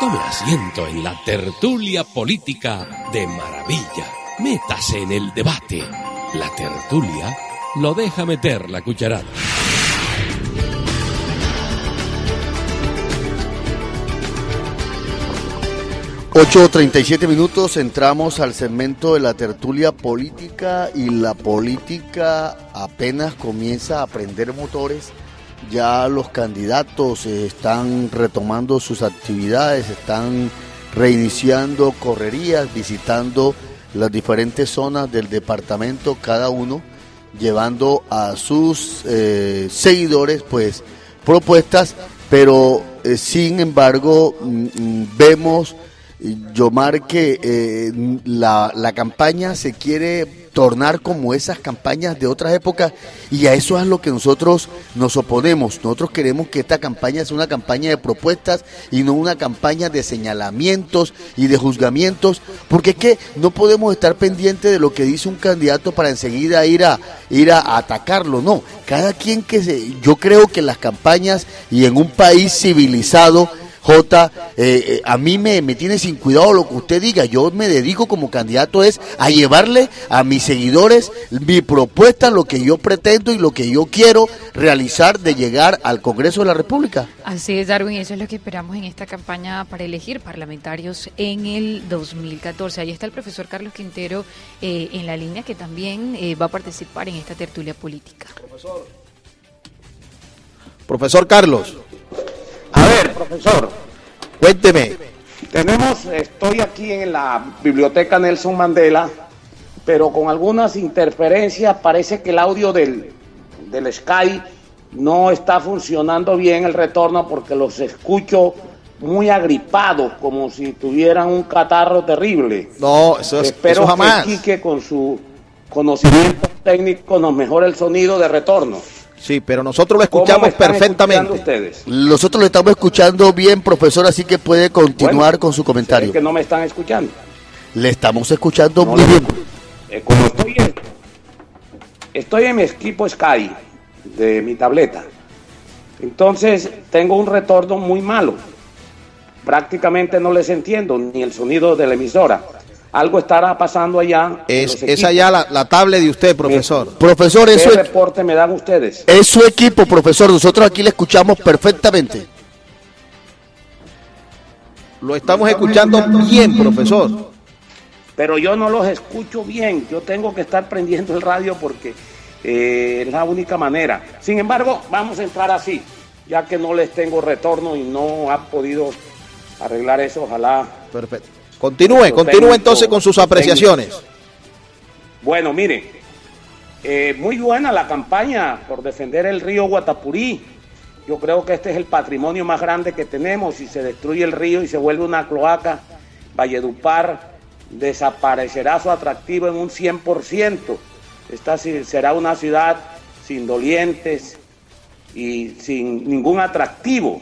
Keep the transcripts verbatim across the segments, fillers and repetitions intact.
Tome asiento en la tertulia política de maravilla. Métase en el debate. La tertulia lo deja meter la cucharada. ocho treinta y siete minutos, entramos al segmento de la tertulia política y la política apenas comienza a prender motores. Ya los candidatos están retomando sus actividades, están reiniciando correrías, visitando las diferentes zonas del departamento, cada uno llevando a sus eh, seguidores pues propuestas, pero eh, sin embargo m- vemos, Yomar, que eh, la, la campaña se quiere tornar como esas campañas de otras épocas, y a eso es a lo que nosotros nos oponemos. Nosotros queremos que esta campaña sea una campaña de propuestas y no una campaña de señalamientos y de juzgamientos, porque es que no podemos estar pendientes de lo que dice un candidato para enseguida ir a ir a atacarlo. No, cada quien que se, yo creo que las campañas, y en un país civilizado, Jota, eh, eh, a mí me, me tiene sin cuidado lo que usted diga. Yo me dedico como candidato es a llevarle a mis seguidores mi propuesta, lo que yo pretendo y lo que yo quiero realizar de llegar al Congreso de la República. Así es, Darwin, eso es lo que esperamos en esta campaña para elegir parlamentarios en el dos mil catorce. Ahí está el profesor Carlos Quintero eh, en la línea, que también eh, va a participar en esta tertulia política. Profesor, Profesor Carlos. A ver, profesor, cuénteme. Tenemos, estoy aquí en la biblioteca Nelson Mandela, pero con algunas interferencias. Parece que el audio del, del Sky no está funcionando bien, el retorno, porque los escucho muy agripados, como si tuvieran un catarro terrible. No, eso es Espero eso jamás. que Quique, con su conocimiento técnico, nos mejore el sonido de retorno. Sí, pero nosotros lo escuchamos perfectamente. Ustedes? Nosotros lo estamos escuchando bien, profesor, así que puede continuar bueno, con su comentario. Es que no me están escuchando. Le estamos escuchando no, muy bien. Eh, como estoy en, estoy en mi equipo Sky de mi tableta, entonces tengo un retorno muy malo. Prácticamente no les entiendo ni el sonido de la emisora. Algo estará pasando allá. Es, es allá la, la tablet de usted, profesor. Eh, profesor, ¿qué eso es, reporte me dan ustedes? Es su equipo, profesor. Nosotros aquí le escuchamos perfectamente. Lo estamos escuchando bien, profesor. Pero yo no los escucho bien. Yo tengo que estar prendiendo el radio porque eh, es la única manera. Sin embargo, vamos a entrar así, ya que no les tengo retorno y no han podido arreglar eso. Ojalá. Perfecto. Continúe, continúe entonces con sus apreciaciones. Técnico. Bueno, miren, eh, muy buena la campaña por defender el río Guatapurí. Yo creo que este es el patrimonio más grande que tenemos. Si se destruye el río y se vuelve una cloaca, Valledupar desaparecerá su atractivo en un cien por ciento. Esta será una ciudad sin dolientes y sin ningún atractivo.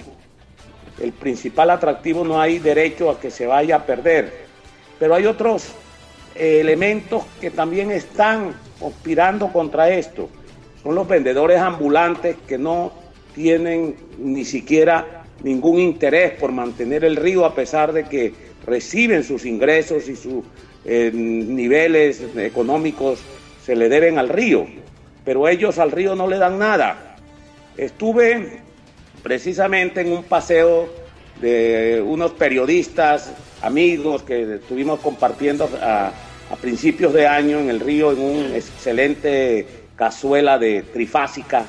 El principal atractivo no hay derecho a que se vaya a perder, pero hay otros eh, elementos que también están conspirando contra esto. Son los vendedores ambulantes que no tienen ni siquiera ningún interés por mantener el río, a pesar de que reciben sus ingresos y sus eh, niveles económicos se le deben al río, pero ellos al río no le dan nada. Estuve precisamente en un paseo de unos periodistas, amigos, que estuvimos compartiendo a, a principios de año en el río, en una excelente cazuela de trifásica,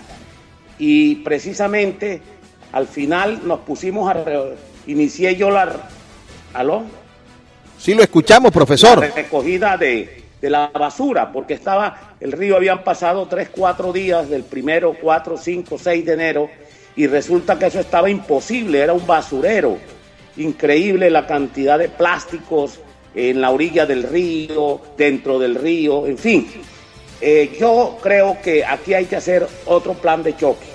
y precisamente al final nos pusimos a... Re, inicié yo la... ¿Aló? Sí, lo escuchamos, profesor. La recogida de, de la basura, porque estaba, el río habían pasado tres, cuatro días del primero, cuatro, cinco, seis de enero, y resulta que eso estaba imposible, era un basurero. Increíble la cantidad de plásticos en la orilla del río, dentro del río, en fin. Eh, yo creo que aquí hay que hacer otro plan de choque.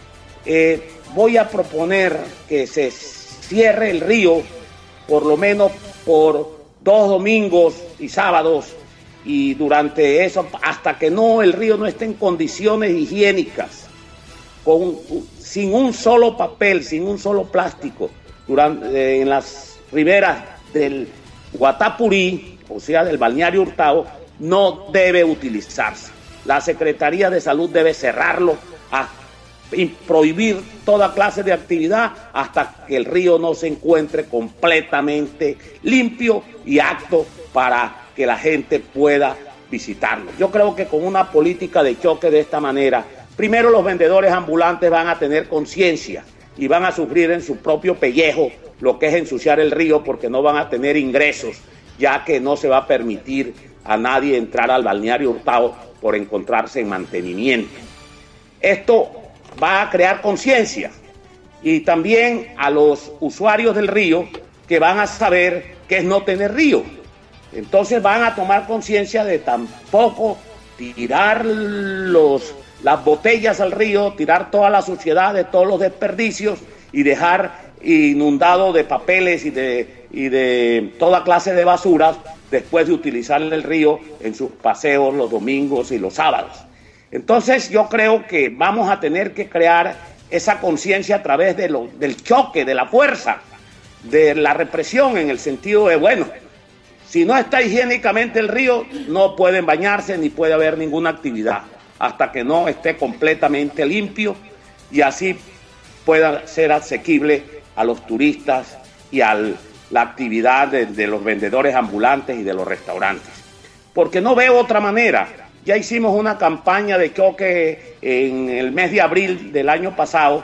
Eh, voy a proponer que se cierre el río por lo menos por dos domingos y sábados, y durante eso, hasta que no el río no esté en condiciones higiénicas, con, sin un solo papel, sin un solo plástico, durante, eh, en las riberas del Guatapurí, o sea, del balneario Hurtado, no debe utilizarse. La Secretaría de Salud debe cerrarlo a, y prohibir toda clase de actividad hasta que el río no se encuentre completamente limpio y apto para que la gente pueda visitarlo. Yo creo que con una política de choque de esta manera, primero los vendedores ambulantes van a tener conciencia y van a sufrir en su propio pellejo lo que es ensuciar el río, porque no van a tener ingresos, ya que no se va a permitir a nadie entrar al balneario Hurtado por encontrarse en mantenimiento. Esto va a crear conciencia y también a los usuarios del río, que van a saber qué es no tener río. Entonces van a tomar conciencia de tampoco tirar los, las botellas al río, tirar toda la suciedad de todos los desperdicios y dejar inundado de papeles y de, y de toda clase de basuras después de utilizar el río en sus paseos los domingos y los sábados. Entonces yo creo que vamos a tener que crear esa conciencia a través de lo, del choque, de la fuerza, de la represión, en el sentido de, bueno, si no está higiénicamente el río, no pueden bañarse ni puede haber ninguna actividad hasta que no esté completamente limpio y así pueda ser asequible a los turistas y a la actividad de, de los vendedores ambulantes y de los restaurantes. Porque no veo otra manera. Ya hicimos una campaña de choque en el mes de abril del año pasado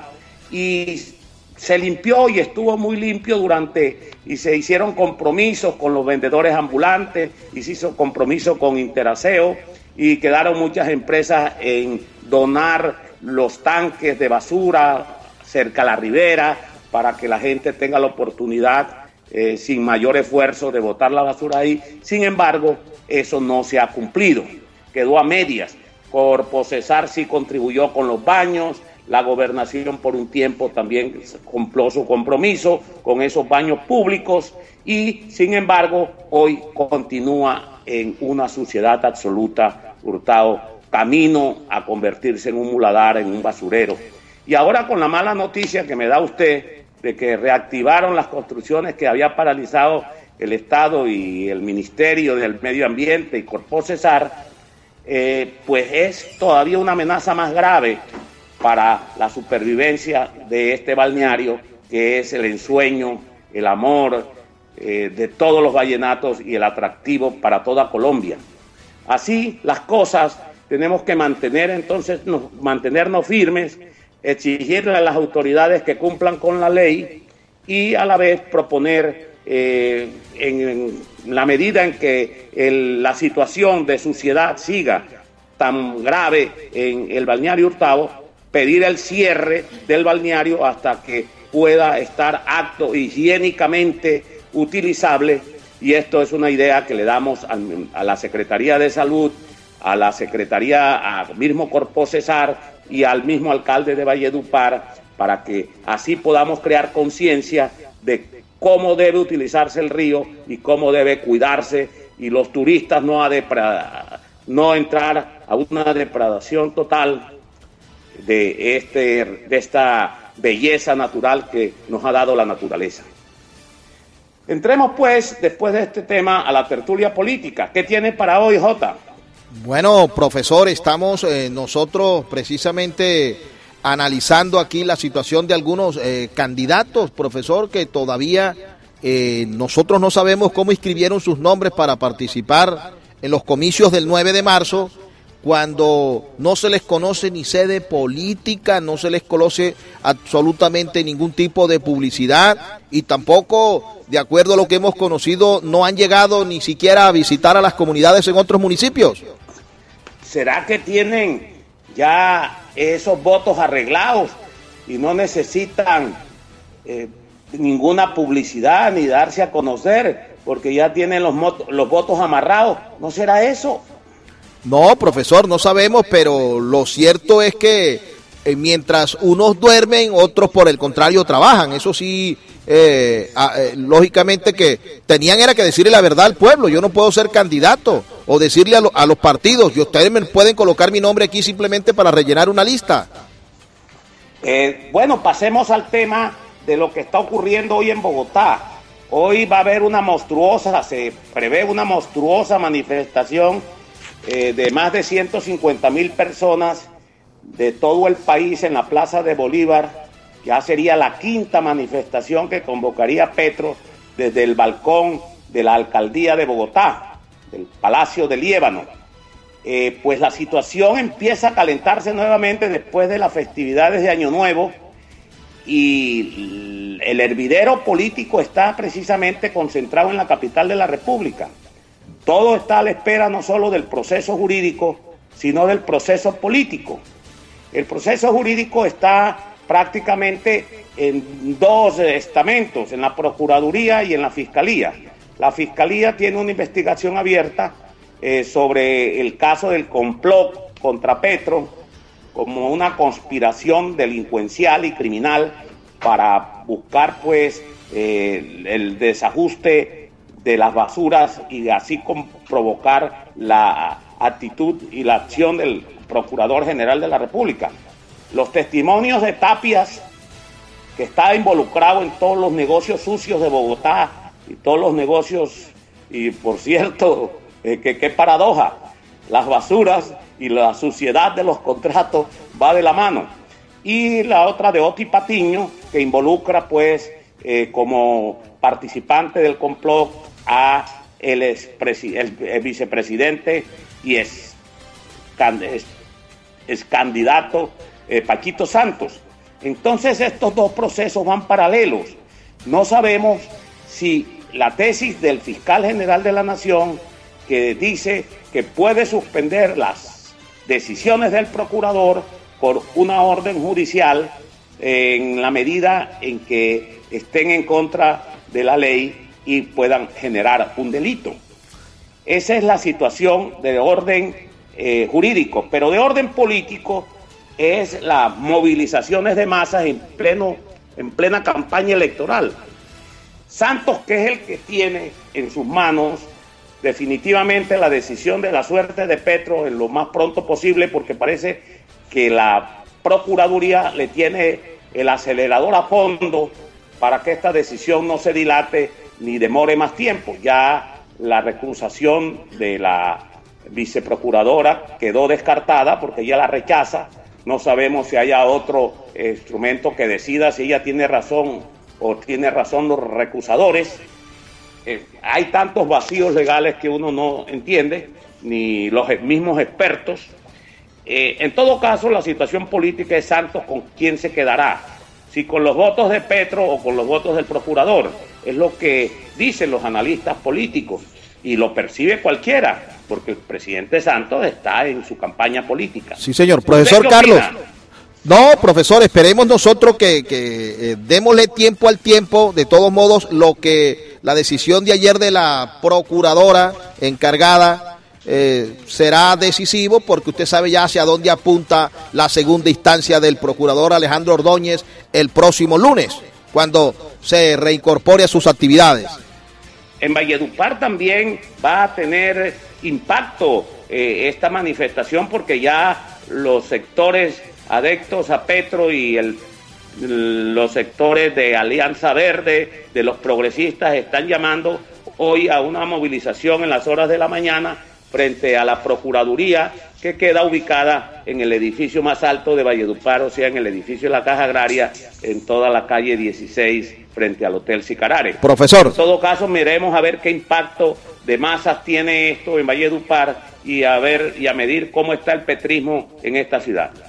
y se limpió y estuvo muy limpio durante, y se hicieron compromisos con los vendedores ambulantes, y se hizo compromiso con Interaseo, y quedaron muchas empresas en donar los tanques de basura cerca a la ribera para que la gente tenga la oportunidad eh, sin mayor esfuerzo de botar la basura ahí. Sin embargo, eso no se ha cumplido, quedó a medias. Corpocesar sí contribuyó con los baños, la gobernación por un tiempo también cumplió su compromiso con esos baños públicos y, sin embargo, hoy continúa en una suciedad absoluta Hurtado, camino a convertirse en un muladar, en un basurero. Y ahora con la mala noticia que me da usted de que reactivaron las construcciones que había paralizado el Estado y el Ministerio del Medio Ambiente y Corpocesar, eh, pues es todavía una amenaza más grave para la supervivencia de este balneario, que es el ensueño, el amor eh, de todos los vallenatos y el atractivo para toda Colombia. Así las cosas, tenemos que mantener entonces, nos, mantenernos firmes, exigirle a las autoridades que cumplan con la ley y a la vez proponer, eh, en, en la medida en que el, la situación de suciedad siga tan grave en el balneario Hurtado, pedir el cierre del balneario hasta que pueda estar apto, higiénicamente utilizable, y esto es una idea que le damos a, a la Secretaría de Salud, a la Secretaría, al mismo Corpocesar y al mismo alcalde de Valledupar, para que así podamos crear conciencia de cómo debe utilizarse el río y cómo debe cuidarse, y los turistas no, a depra- no entrar a una depredación total de, este, de esta belleza natural que nos ha dado la naturaleza. Entremos pues, después de este tema, a la tertulia política. ¿Qué tiene para hoy, Jota? Bueno, profesor, estamos eh, nosotros precisamente analizando aquí la situación de algunos eh, candidatos, profesor, que todavía eh, nosotros no sabemos cómo inscribieron sus nombres para participar en los comicios del nueve de marzo, cuando no se les conoce ni sede política, no se les conoce absolutamente ningún tipo de publicidad y tampoco, de acuerdo a lo que hemos conocido, no han llegado ni siquiera a visitar a las comunidades en otros municipios. ¿Será que tienen ya esos votos arreglados y no necesitan eh, ninguna publicidad ni darse a conocer porque ya tienen los, los votos amarrados? ¿No será eso? No, profesor, no sabemos, pero lo cierto es que eh, mientras unos duermen, otros por el contrario trabajan. Eso sí, eh, eh, lógicamente que tenían era que decirle la verdad al pueblo. Yo no puedo ser candidato o decirle a, lo, a los partidos, y ustedes me pueden colocar mi nombre aquí simplemente para rellenar una lista. Eh, bueno, pasemos al tema de lo que está ocurriendo hoy en Bogotá. Hoy va a haber una monstruosa, se prevé una monstruosa manifestación eh, de más de ciento cincuenta mil personas de todo el país en la Plaza de Bolívar. Ya sería la quinta manifestación que convocaría Petro desde el balcón de la Alcaldía de Bogotá, del Palacio de Líbano. Eh, pues la situación empieza a calentarse nuevamente después de las festividades de Año Nuevo, y el hervidero político está precisamente concentrado en la capital de la República. Todo está a la espera no solo del proceso jurídico, sino del proceso político. El proceso jurídico está prácticamente en dos estamentos, en la Procuraduría y en la Fiscalía. La Fiscalía tiene una investigación abierta eh, sobre el caso del complot contra Petro, como una conspiración delincuencial y criminal para buscar pues eh, el desajuste de las basuras y así como provocar la actitud y la acción del Procurador General de la República. Los testimonios de Tapias, que está involucrado en todos los negocios sucios de Bogotá y todos los negocios, y por cierto, eh, que qué paradoja, las basuras y la suciedad de los contratos va de la mano. Y la otra de Oti Patiño, que involucra pues eh, como participante del complot a el, el, el vicepresidente y ex, ex, ex candidato eh, Paquito Santos. Entonces estos dos procesos van paralelos. No sabemos si la tesis del fiscal general de la Nación, que dice que puede suspender las decisiones del procurador por una orden judicial en la medida en que estén en contra de la ley y puedan generar un delito. Esa es la situación de orden eh, jurídico, pero de orden político es las movilizaciones de masas en pleno, en plena campaña electoral. Santos, que es el que tiene en sus manos definitivamente la decisión de la suerte de Petro en lo más pronto posible, porque parece que la Procuraduría le tiene el acelerador a fondo para que esta decisión no se dilate ni demore más tiempo. Ya la recusación de la viceprocuradora quedó descartada porque ella la rechaza. No sabemos si haya otro instrumento que decida si ella tiene razón o tiene razón los recusadores. Eh, hay tantos vacíos legales que uno no entiende, ni los mismos expertos. Eh, en todo caso, la situación política es Santos con quién se quedará, si con los votos de Petro o con los votos del procurador. Es lo que dicen los analistas políticos y lo percibe cualquiera, porque el presidente Santos está en su campaña política. Sí, señor. Profesor Carlos. No, profesor, esperemos nosotros que, que eh, démosle tiempo al tiempo. De todos modos, lo que la decisión de ayer de la procuradora encargada eh, será decisivo, porque usted sabe ya hacia dónde apunta la segunda instancia del procurador Alejandro Ordóñez el próximo lunes, cuando se reincorpore a sus actividades. En Valledupar también va a tener impacto eh, esta manifestación, porque ya los sectores adeptos a Petro y el, los sectores de Alianza Verde, de los progresistas, están llamando hoy a una movilización en las horas de la mañana frente a la Procuraduría, que queda ubicada en el edificio más alto de Valledupar, o sea, en el edificio de la Caja Agraria, en toda la calle dieciséis, frente al Hotel Sicarare. Profesor. En todo caso, miremos a ver qué impacto de masas tiene esto en Valledupar y a ver y a medir cómo está el petrismo en esta ciudad.